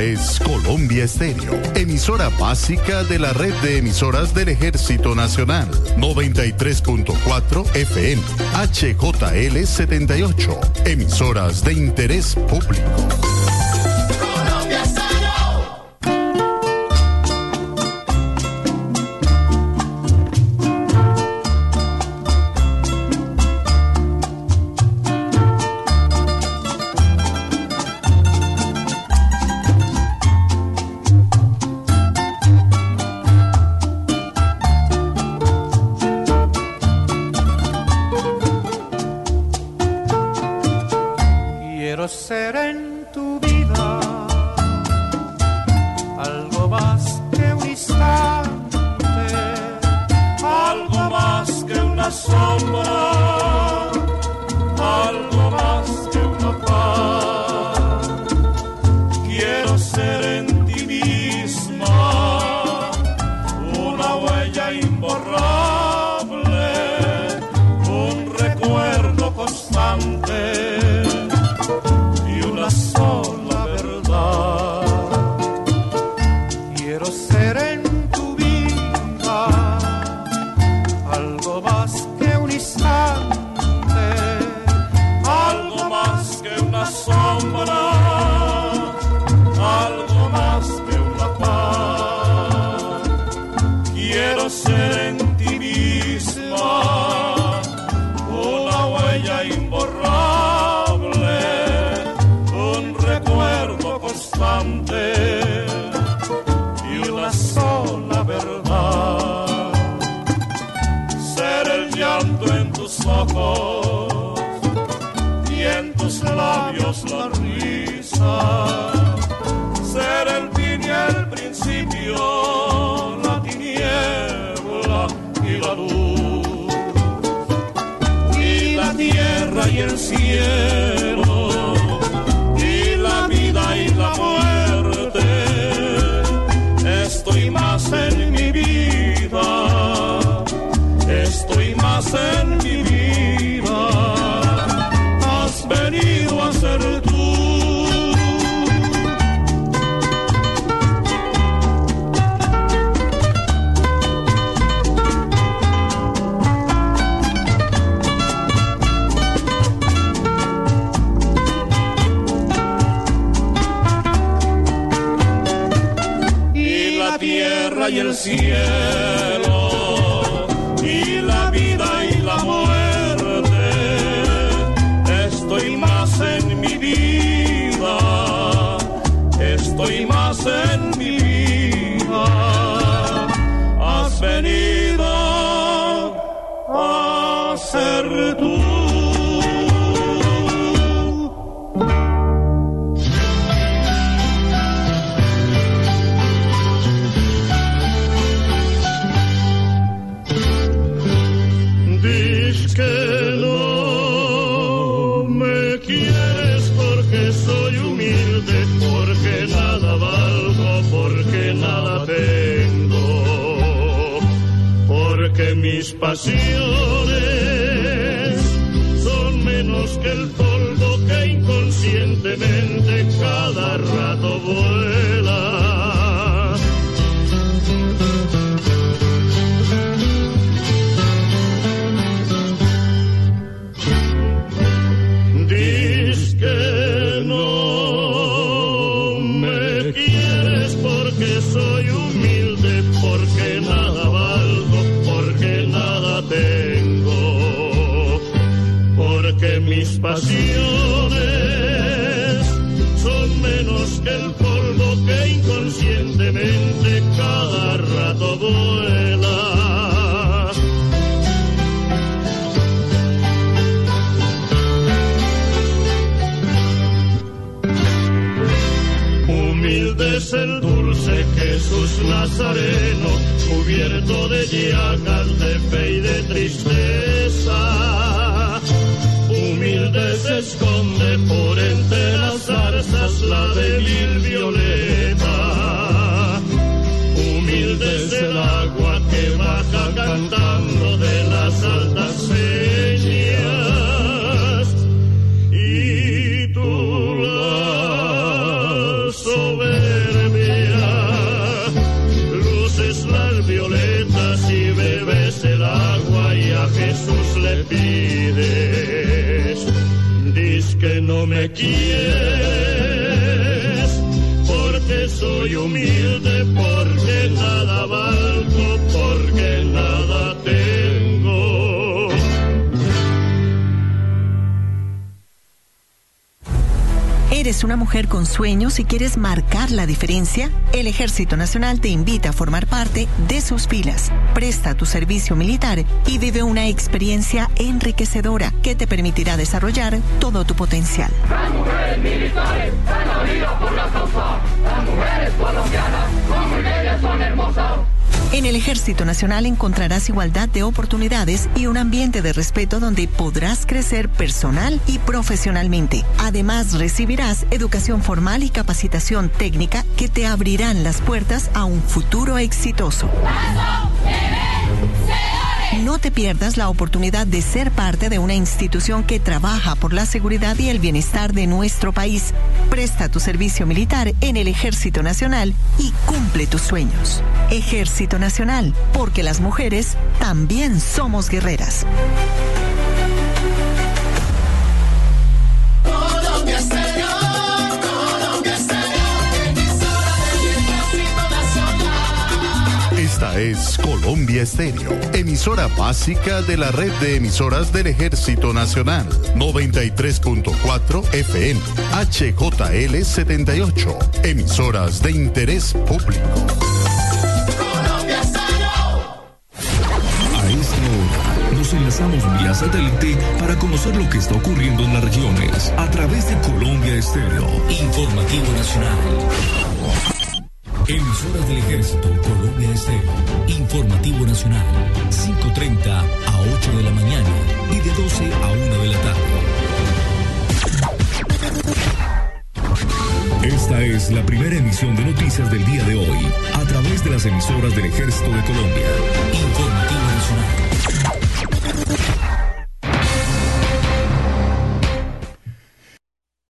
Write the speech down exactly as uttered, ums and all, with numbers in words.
Esta es Colombia Estéreo, emisora básica de la red de emisoras del Ejército Nacional. noventa y tres punto cuatro F M, H J L setenta y ocho, emisoras de interés público. Colombia Estéreo. Ser en tu vida algo más que un instante, algo más que una sombra, algo más que una paz. Quiero ser en ti misma una huella imborrable, un recuerdo constante, sola verdad. Quiero ser en tu vida algo más que un instante, algo más que una sombra, algo más que una paz. Quiero ser en ti misma una huella imborrable, y una sola verdad. Ser el llanto en tus ojos y en tus labios la risa. Ser el fin y el principio, la tiniebla y la luz, y la tierra y el cielo, la vida y la muerte. Estoy más en mi vida, estoy más en mi vida. Has venido a ser tú. Y el cielo, y la vida y la muerte. Estoy más en mi vida, estoy más en mi vida. Has venido a ser tú. Mis pasiones son menos que el polvo que inconscientemente cada rato vuela. Diz que no me quieres porque soy humilde, porque nada valgo, porque nada tengo, porque mis pasiones son menos que el polvo que inconscientemente cada rato vuela. Humilde es el dulce Jesús Nazareno, cubierto de llagas de fe y de tristeza. Humilde se esconde por entre las zarzas la débil violeta. Humilde es el agua que baja cantando de las altas señas. Y tú la soberanía. Jesús le pides, diz que no me quieres, porque soy humilde, porque nada valgo, porque nada tengo. ¿Eres una mujer con sueños y quieres marcar la diferencia? El Ejército Nacional te invita a formar parte de sus filas. Presta tu servicio militar y vive una experiencia enriquecedora que te permitirá desarrollar todo tu potencial. Las mujeres militares han unido por la causa. Las mujeres colombianas, como ellas son hermosas. En el Ejército Nacional encontrarás igualdad de oportunidades y un ambiente de respeto donde podrás crecer personal y profesionalmente. Además, recibirás educación formal y capacitación técnica que te abrirán las puertas a un futuro exitoso. No te pierdas la oportunidad de ser parte de una institución que trabaja por la seguridad y el bienestar de nuestro país. Presta tu servicio militar en el Ejército Nacional y cumple tus sueños. Ejército Nacional, porque las mujeres también somos guerreras. Colombia Estéreo, Colombia Estéreo, emisora del Ejército Nacional. Esta es Colombia Estéreo, emisora básica de la red de emisoras del Ejército Nacional. noventa y tres punto cuatro F M, H J L setenta y ocho, emisoras de interés público. Colombia Estéreo. A esta hora nos enlazamos vía satélite para conocer lo que está ocurriendo en las regiones a través de Colombia Estéreo. Informativo Nacional. Emisoras del Ejército, Colombia Estéreo. Informativo Nacional. cinco treinta a ocho de la mañana y de doce a una de la tarde. Esta es la primera emisión de noticias del día de hoy a través de las emisoras del Ejército de Colombia. Informativo Nacional.